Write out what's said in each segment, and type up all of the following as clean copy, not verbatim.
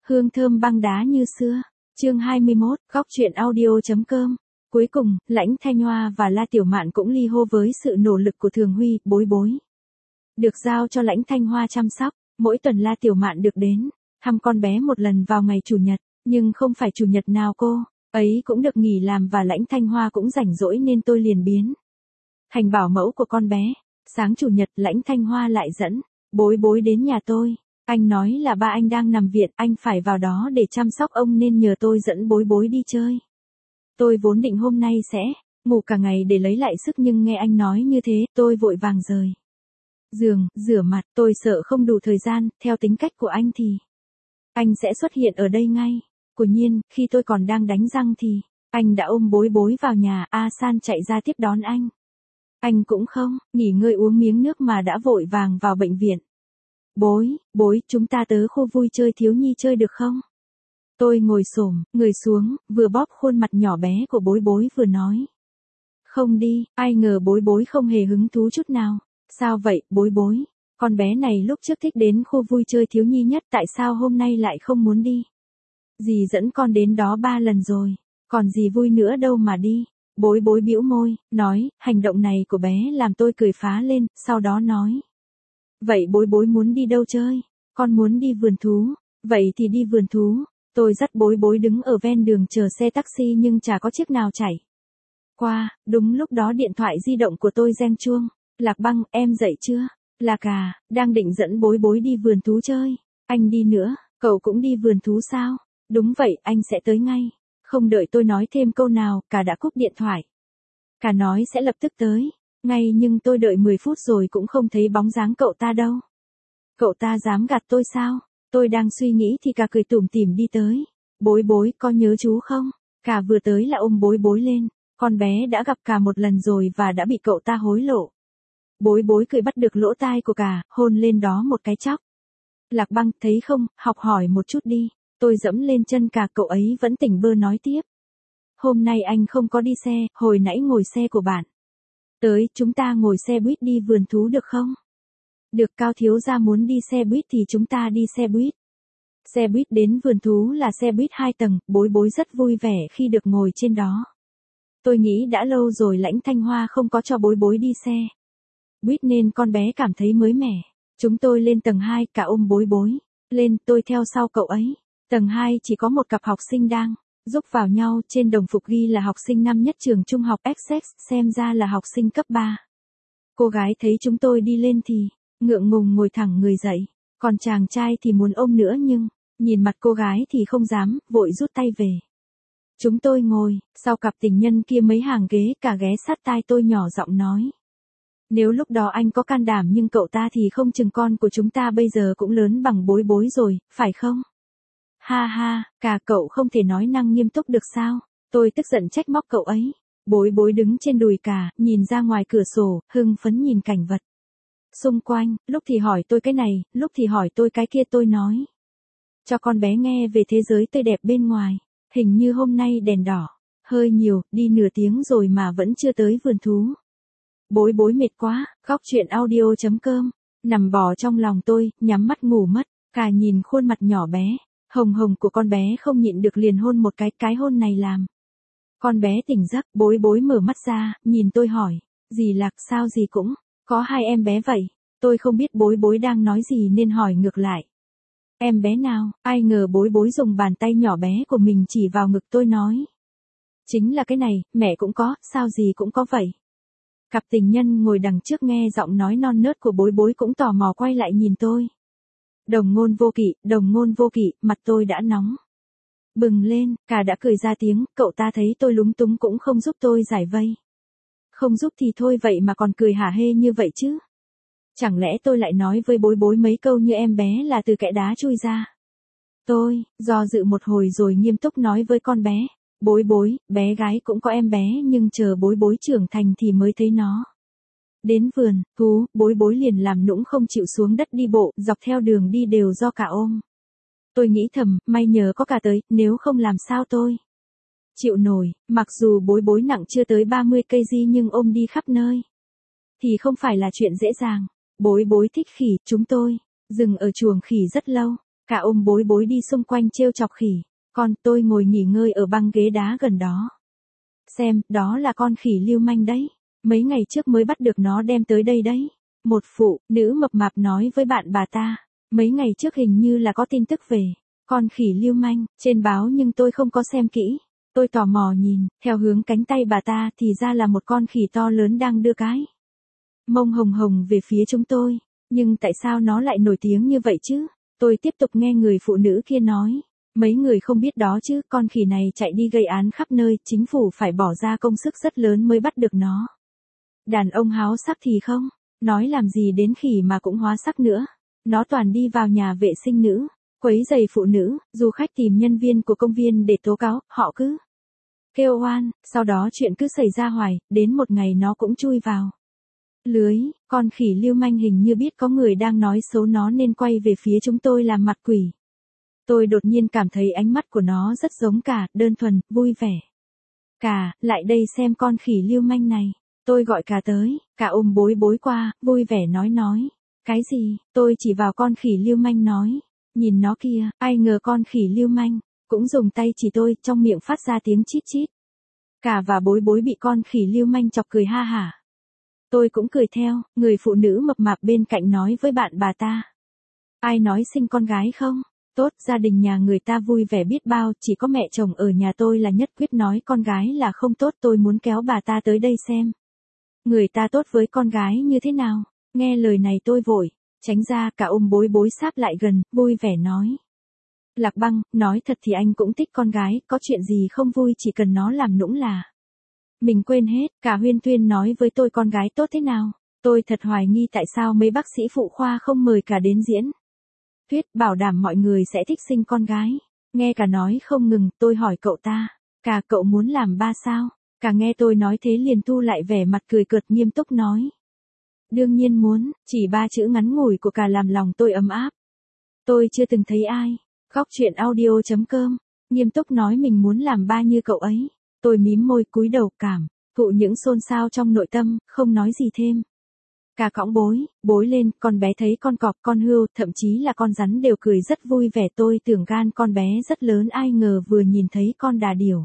hương thơm băng đá như xưa. Chương 21, góc truyện audio.com. Cuối cùng, Lãnh Thanh Hoa và La Tiểu Mạn cũng ly hôn với sự nỗ lực của Thường Huy, Bối Bối. Được giao cho Lãnh Thanh Hoa chăm sóc, mỗi tuần La Tiểu Mạn được đến thăm con bé một lần vào ngày chủ nhật, nhưng không phải chủ nhật nào cô ấy cũng được nghỉ làm và Lãnh Thanh Hoa cũng rảnh rỗi nên tôi liền biến thành bảo mẫu của con bé. Sáng chủ nhật Lãnh Thanh Hoa lại dẫn Bối Bối đến nhà tôi. Anh nói là ba anh đang nằm viện, anh phải vào đó để chăm sóc ông nên nhờ tôi dẫn Bối Bối đi chơi. Tôi vốn định hôm nay sẽ ngủ cả ngày để lấy lại sức nhưng nghe anh nói như thế, tôi vội vàng rời giường, rửa mặt, tôi sợ không đủ thời gian, theo tính cách của anh thì anh sẽ xuất hiện ở đây ngay. Quả nhiên, khi tôi còn đang đánh răng thì anh đã ôm Bối Bối vào nhà, A San chạy ra tiếp đón anh. Anh cũng không nghỉ ngơi uống miếng nước mà đã vội vàng vào bệnh viện. Bối, chúng ta tới khu vui chơi thiếu nhi chơi được không? Tôi ngồi xổm người xuống, vừa bóp khuôn mặt nhỏ bé của Bối Bối vừa nói. Không đi, ai ngờ Bối Bối không hề hứng thú chút nào. Sao vậy, Bối Bối? Con bé này lúc trước thích đến khu vui chơi thiếu nhi nhất, tại sao hôm nay lại không muốn đi? Dì dẫn con đến đó 3 lần rồi, còn gì vui nữa đâu mà đi. Bối Bối bĩu môi, nói, hành động này của bé làm tôi cười phá lên, sau đó nói. Vậy Bối Bối muốn đi đâu chơi? Con muốn đi vườn thú. Vậy thì đi vườn thú. Tôi dắt Bối Bối đứng ở ven đường chờ xe taxi nhưng chả có chiếc nào chạy qua. Đúng lúc đó điện thoại di động của tôi reng chuông. Lạc Băng, em dậy chưa? Lạc à, đang định dẫn Bối Bối đi vườn thú chơi. Anh đi nữa, cậu cũng đi vườn thú sao? Đúng vậy, anh sẽ tới ngay. Không đợi tôi nói thêm câu nào, cả đã cúp điện thoại. Cả nói sẽ lập tức tới ngay nhưng tôi đợi 10 phút rồi cũng không thấy bóng dáng cậu ta đâu. Cậu ta dám gạt tôi sao? Tôi đang suy nghĩ thì cả cười tủm tỉm đi tới. Bối Bối, có nhớ chú không? Cả vừa tới là ôm Bối Bối lên. Con bé đã gặp cả một lần rồi và đã bị cậu ta hối lộ. Bối Bối cười bắt được lỗ tai của cả, hôn lên đó một cái chóc. Lạc Băng, thấy không, học hỏi một chút đi. Tôi dẫm lên chân cả, cậu ấy vẫn tỉnh bơ nói tiếp. Hôm nay anh không có đi xe, hồi nãy ngồi xe của bạn. Tới, chúng ta ngồi xe buýt đi vườn thú được không? Được, Cao thiếu gia muốn đi xe buýt thì chúng ta đi xe buýt. Xe buýt đến vườn thú là xe buýt 2 tầng, Bối Bối rất vui vẻ khi được ngồi trên đó. Tôi nghĩ đã lâu rồi Lãnh Thanh Hoa không có cho Bối Bối đi xe buýt nên con bé cảm thấy mới mẻ. Chúng tôi lên tầng 2, cả ôm Bối Bối lên, tôi theo sau cậu ấy. Tầng 2 chỉ có một cặp học sinh đang giúp vào nhau, trên đồng phục ghi là học sinh năm nhất trường trung học Essex, xem ra là học sinh cấp 3. Cô gái thấy chúng tôi đi lên thì ngượng ngùng ngồi thẳng người dậy, còn chàng trai thì muốn ôm nữa nhưng nhìn mặt cô gái thì không dám, vội rút tay về. Chúng tôi ngồi sau cặp tình nhân kia mấy hàng ghế, cả ghé sát tai tôi nhỏ giọng nói. Nếu lúc đó anh có can đảm nhưng cậu ta thì không chừng con của chúng ta bây giờ cũng lớn bằng Bối Bối rồi, phải không? Ha ha, cả cậu không thể nói năng nghiêm túc được sao? Tôi tức giận trách móc cậu ấy. Bối Bối đứng trên đùi cả, nhìn ra ngoài cửa sổ, hưng phấn nhìn cảnh vật xung quanh, lúc thì hỏi tôi cái này, lúc thì hỏi tôi cái kia. Tôi nói cho con bé nghe về thế giới tươi đẹp bên ngoài. Hình như hôm nay đèn đỏ hơi nhiều, đi nửa tiếng rồi mà vẫn chưa tới vườn thú. Bối Bối mệt quá. Góc truyện audio.com. Nằm bò trong lòng tôi, nhắm mắt ngủ mất. Cả nhìn khuôn mặt nhỏ bé hồng hồng của con bé không nhịn được liền hôn một cái hôn này làm con bé tỉnh giấc. Bối Bối mở mắt ra, nhìn tôi hỏi, dì Lạc sao dì cũng có 2 em bé vậy? Tôi không biết Bối Bối đang nói gì nên hỏi ngược lại. Em bé nào? Ai ngờ Bối Bối dùng bàn tay nhỏ bé của mình chỉ vào ngực tôi nói. Chính là cái này, mẹ cũng có, sao dì cũng có vậy? Cặp tình nhân ngồi đằng trước nghe giọng nói non nớt của Bối Bối cũng tò mò quay lại nhìn tôi. Đồng ngôn vô kỵ, mặt tôi đã nóng bừng lên, cả đã cười ra tiếng, cậu ta thấy tôi lúng túng cũng không giúp tôi giải vây. Không giúp thì thôi vậy mà còn cười hả hê như vậy chứ. Chẳng lẽ tôi lại nói với Bối Bối mấy câu như em bé là từ kẽ đá chui ra. Tôi do dự một hồi rồi nghiêm túc nói với con bé. Bối Bối, bé gái cũng có em bé nhưng chờ Bối Bối trưởng thành thì mới thấy nó. Đến vườn thú, Bối Bối liền làm nũng không chịu xuống đất đi bộ, dọc theo đường đi đều do cả ôm. Tôi nghĩ thầm, may nhờ có cả tới, nếu không làm sao tôi chịu nổi. Mặc dù Bối Bối nặng chưa tới 30 kg nhưng ôm đi khắp nơi thì không phải là chuyện dễ dàng. Bối Bối thích khỉ, chúng tôi dừng ở chuồng khỉ rất lâu. Cả ôm bối bối đi xung quanh trêu chọc khỉ. Còn tôi ngồi nghỉ ngơi ở băng ghế đá gần đó. Xem, đó là con khỉ lưu manh đấy. Mấy ngày trước mới bắt được nó đem tới đây đấy. Một phụ nữ mập mạp nói với bạn bà ta. Mấy ngày trước hình như là có tin tức về con khỉ lưu manh trên báo nhưng tôi không có xem kỹ. Tôi tò mò nhìn, theo hướng cánh tay bà ta thì ra là một con khỉ to lớn đang đưa cái mông hồng hồng về phía chúng tôi. Nhưng tại sao nó lại nổi tiếng như vậy chứ? Tôi tiếp tục nghe người phụ nữ kia nói. Mấy người không biết đó chứ, con khỉ này chạy đi gây án khắp nơi, chính phủ phải bỏ ra công sức rất lớn mới bắt được nó. Đàn ông háo sắc thì không, nói làm gì đến khỉ mà cũng hóa sắc nữa. Nó toàn đi vào nhà vệ sinh nữ, quấy rầy phụ nữ, du khách tìm nhân viên của công viên để tố cáo, họ cứ kêu oan, sau đó chuyện cứ xảy ra hoài, đến một ngày nó cũng chui vào lưới. Con khỉ lưu manh hình như biết có người đang nói xấu nó nên quay về phía chúng tôi làm mặt quỷ. Tôi đột nhiên cảm thấy ánh mắt của nó rất giống Cả, đơn thuần, vui vẻ. Cả, lại đây xem con khỉ lưu manh này. Tôi gọi Cả tới, Cả ôm bối bối qua, vui vẻ nói. Cái gì? Tôi chỉ vào con khỉ lưu manh nói. Nhìn nó kia, ai ngờ con khỉ lưu manh cũng dùng tay chỉ tôi, trong miệng phát ra tiếng chít chít. Cả và bối bối bị con khỉ lưu manh chọc cười ha hả. Tôi cũng cười theo, người phụ nữ mập mạp bên cạnh nói với bạn bà ta. Ai nói sinh con gái không? Tốt, gia đình nhà người ta vui vẻ biết bao, chỉ có mẹ chồng ở nhà tôi là nhất quyết nói con gái là không tốt. Tôi muốn kéo bà ta tới đây xem người ta tốt với con gái như thế nào. Nghe lời này tôi vội tránh ra, Cả ôm bối bối sáp lại gần, vui vẻ nói. Lạc Băng, nói thật thì anh cũng thích con gái, có chuyện gì không vui chỉ cần nó làm nũng là mình quên hết. Cả huyên thuyên nói với tôi con gái tốt thế nào. Tôi thật hoài nghi tại sao mấy bác sĩ phụ khoa không mời Cả đến diễn thuyết, bảo đảm mọi người sẽ thích sinh con gái. Nghe Cả nói không ngừng, tôi hỏi cậu ta. Cả, cậu muốn làm ba sao? Cả nghe tôi nói thế liền thu lại vẻ mặt cười cợt, nghiêm túc nói. Đương nhiên muốn, chỉ 3 chữ ngắn ngủi của Cả làm lòng tôi ấm áp. Tôi chưa từng thấy ai. Góc truyện audio.com nghiêm túc nói mình muốn làm ba như cậu ấy. Tôi mím môi cúi đầu cảm thụ những xôn xao trong nội tâm, không nói gì thêm. Cả cõng bối lên, con bé thấy con cọp, con hươu, thậm chí là con rắn đều cười rất vui vẻ. Tôi tưởng gan con bé rất lớn, ai ngờ vừa nhìn thấy con đà điểu,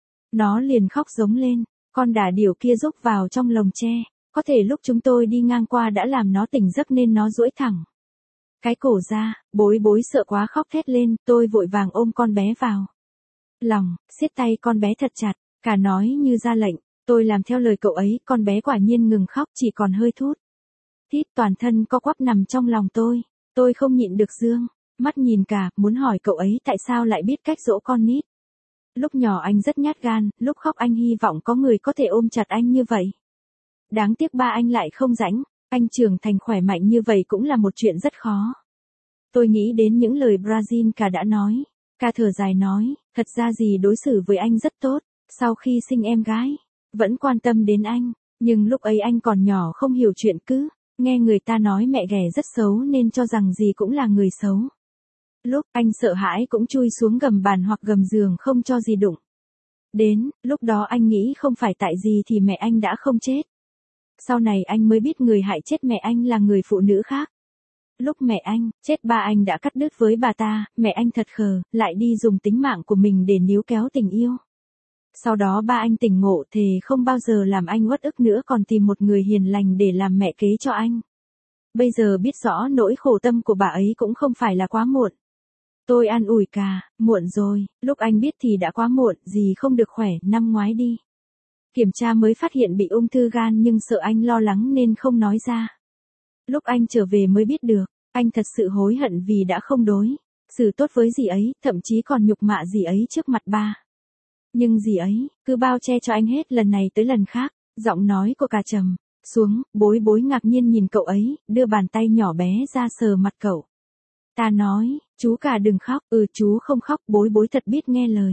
nó liền khóc giống lên. Con đà điểu kia rúc vào trong lồng tre, có thể lúc chúng tôi đi ngang qua đã làm nó tỉnh giấc nên nó duỗi thẳng cái cổ ra. Bối sợ quá khóc thét lên, tôi vội vàng ôm con bé vào lòng, siết tay con bé thật chặt. Cả nói như ra lệnh, tôi làm theo lời cậu ấy, con bé quả nhiên ngừng khóc, chỉ còn hơi thút thít, toàn thân co quắp nằm trong lòng tôi. Tôi không nhịn được dương mắt nhìn Cả, muốn hỏi cậu ấy tại sao lại biết cách dỗ con nít. Lúc nhỏ anh rất nhát gan, lúc khóc anh hy vọng có người có thể ôm chặt anh như vậy. Đáng tiếc ba anh lại không rãnh, anh trưởng thành khỏe mạnh như vậy cũng là một chuyện rất khó. Tôi nghĩ đến những lời Brazil Cả đã nói. Cả thở dài nói, thật ra dì đối xử với anh rất tốt, sau khi sinh em gái, vẫn quan tâm đến anh, nhưng lúc ấy anh còn nhỏ không hiểu chuyện, cứ nghe người ta nói mẹ ghẻ rất xấu nên cho rằng dì cũng là người xấu. Lúc anh sợ hãi cũng chui xuống gầm bàn hoặc gầm giường không cho dì đụng đến, lúc đó anh nghĩ không phải tại dì thì mẹ anh đã không chết. Sau này anh mới biết người hại chết mẹ anh là người phụ nữ khác. Lúc mẹ anh chết, ba anh đã cắt đứt với bà ta, mẹ anh thật khờ, lại đi dùng tính mạng của mình để níu kéo tình yêu. Sau đó ba anh tỉnh ngộ, thề không bao giờ làm anh uất ức nữa, còn tìm một người hiền lành để làm mẹ kế cho anh. Bây giờ biết rõ nỗi khổ tâm của bà ấy cũng không phải là quá muộn. Tôi an ủi Cả, muộn rồi, lúc anh biết thì đã quá muộn, dì không được khỏe, năm ngoái đi kiểm tra mới phát hiện bị ung thư gan nhưng sợ anh lo lắng nên không nói ra. Lúc anh trở về mới biết được, anh thật sự hối hận vì đã không đối xử tốt với dì ấy, thậm chí còn nhục mạ dì ấy trước mặt ba. Nhưng dì ấy cứ bao che cho anh hết lần này tới lần khác. Giọng nói của Cả trầm xuống, bối ngạc nhiên nhìn cậu ấy, đưa bàn tay nhỏ bé ra sờ mặt cậu. Ta nói, chú Cả đừng khóc. Chú không khóc. Bối thật biết nghe lời.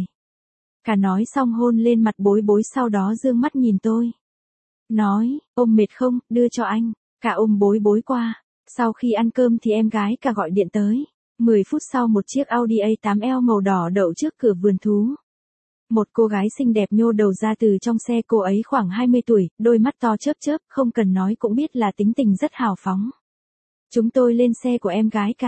Cả nói xong hôn lên mặt bối, sau đó dương mắt nhìn tôi. Nói, ôm mệt không, đưa cho anh. Cả ôm bối qua. Sau khi ăn cơm thì em gái Cả gọi điện tới. 10 phút sau một chiếc Audi A8L màu đỏ đậu trước cửa vườn thú. Một cô gái xinh đẹp nhô đầu ra từ trong xe, cô ấy khoảng 20 tuổi, đôi mắt to chớp, không cần nói cũng biết là tính tình rất hào phóng. Chúng tôi lên xe của em gái Cả.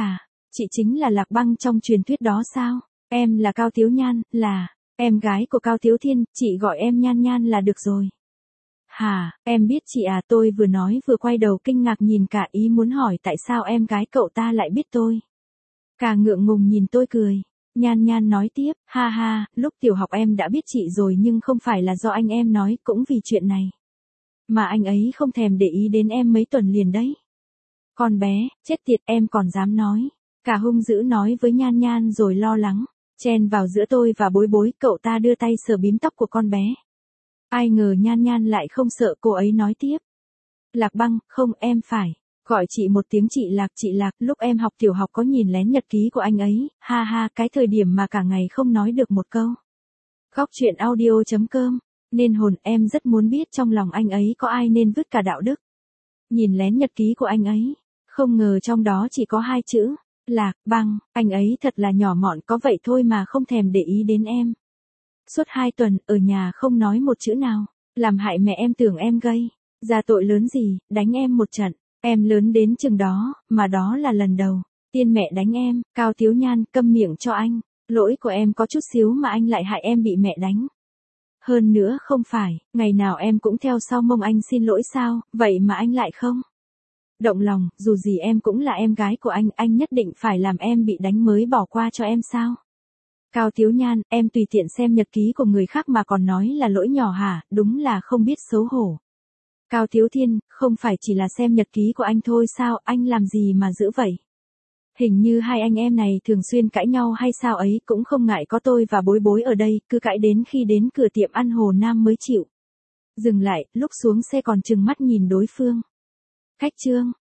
Chị chính là Lạc Băng trong truyền thuyết đó sao? Em là Cao Tiếu Nhan, là em gái của Cao Tiếu Thiên, chị gọi em Nhan Nhan là được rồi. Hả, em biết chị à? Tôi vừa nói vừa quay đầu kinh ngạc nhìn cả, ý muốn hỏi tại sao em gái cậu ta lại biết tôi. Cả ngượng ngùng nhìn tôi cười. Nhan Nhan nói tiếp, ha ha, lúc tiểu học em đã biết chị rồi nhưng không phải là do anh em nói, cũng vì chuyện này. Mà anh ấy không thèm để ý đến em mấy tuần liền đấy. Con bé, chết tiệt, em còn dám nói. Cả hung dữ nói với Nhan Nhan rồi lo lắng, chen vào giữa tôi và Bối Bối, cậu ta đưa tay sờ bím tóc của con bé. Ai ngờ Nhan Nhan lại không sợ, cô ấy nói tiếp. Lạc Băng, không, em phải gọi chị một tiếng chị Lạc, lúc em học tiểu học có nhìn lén nhật ký của anh ấy, ha ha, cái thời điểm mà cả ngày không nói được một câu. Góc truyện audio.com, nên hồn em rất muốn biết trong lòng anh ấy có ai nên vứt cả đạo đức. Nhìn lén nhật ký của anh ấy, không ngờ trong đó chỉ có 2 chữ, Lạc Băng, anh ấy thật là nhỏ mọn, có vậy thôi mà không thèm để ý đến em. Suốt 2 tuần, ở nhà không nói một chữ nào, làm hại mẹ em tưởng em gây ra tội lớn gì, đánh em một trận. Em lớn đến chừng đó, mà đó là lần đầu tiên mẹ đánh em. Cao Tiếu Nhan, câm miệng cho anh. Lỗi của em có chút xíu mà anh lại hại em bị mẹ đánh. Hơn nữa không phải, ngày nào em cũng theo sau mông anh xin lỗi sao, vậy mà anh lại không động lòng, dù gì em cũng là em gái của anh nhất định phải làm em bị đánh mới bỏ qua cho em sao? Cao Tiếu Nhan, em tùy tiện xem nhật ký của người khác mà còn nói là lỗi nhỏ hả, đúng là không biết xấu hổ. Cao Tiếu Thiên, không phải chỉ là xem nhật ký của anh thôi sao, anh làm gì mà dữ vậy? Hình như hai anh em này thường xuyên cãi nhau hay sao ấy, cũng không ngại có tôi và Bối Bối ở đây, cứ cãi đến khi đến cửa tiệm ăn Hồ Nam mới chịu dừng lại, lúc xuống xe còn trừng mắt nhìn đối phương. Khách trương.